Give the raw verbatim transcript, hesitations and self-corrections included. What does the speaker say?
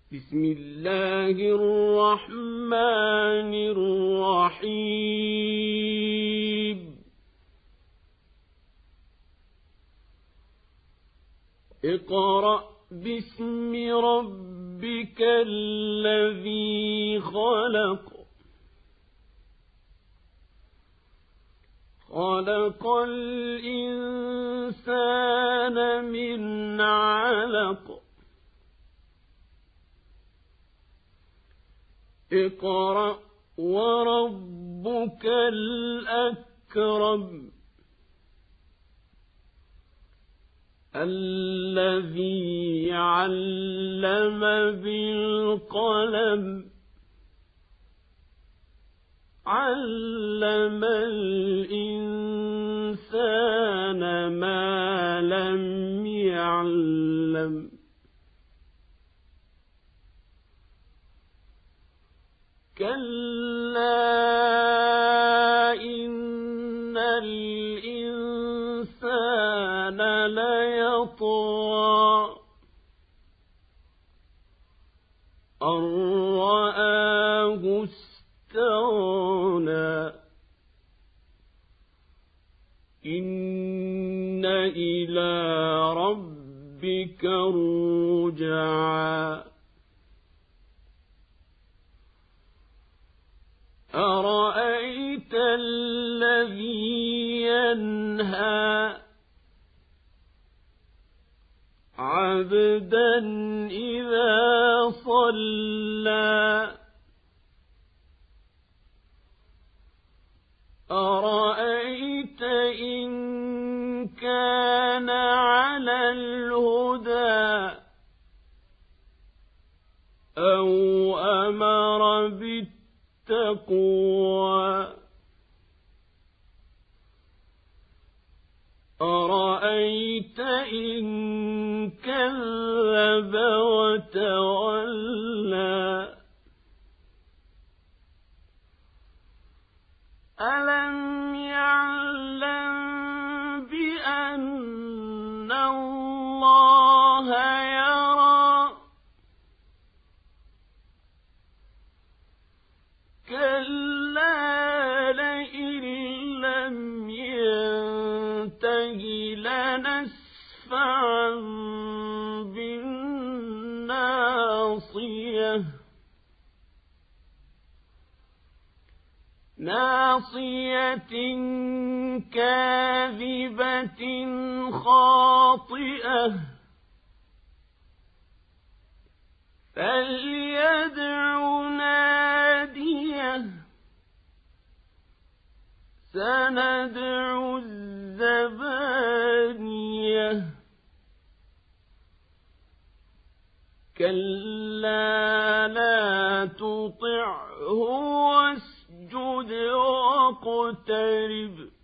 بسم الله الرحمن الرحيم اقرأ باسم ربك الذي خلق خلق الإنسان من علق اقرأ وربك الأكرم الذي علم بالقلم علم الإنسان ما لم يعلم كلا إن الإنسان ليطغى أن رآه استغنى إن إلى ربك الرجعى أرأيت الذي ينهى عبدا إذا صلى أرأيت إن كان على الهدى أو أمر بالتقوى تقوى أرأيت إن كذب وتولى ألم يعلم بأن الله يرى كلا لئن لم ينته لنسفعا بالناصية ناصية كاذبة خاطئة فليدع ناديه سندع الزبانية كلا لا تطعه واسجد واقترب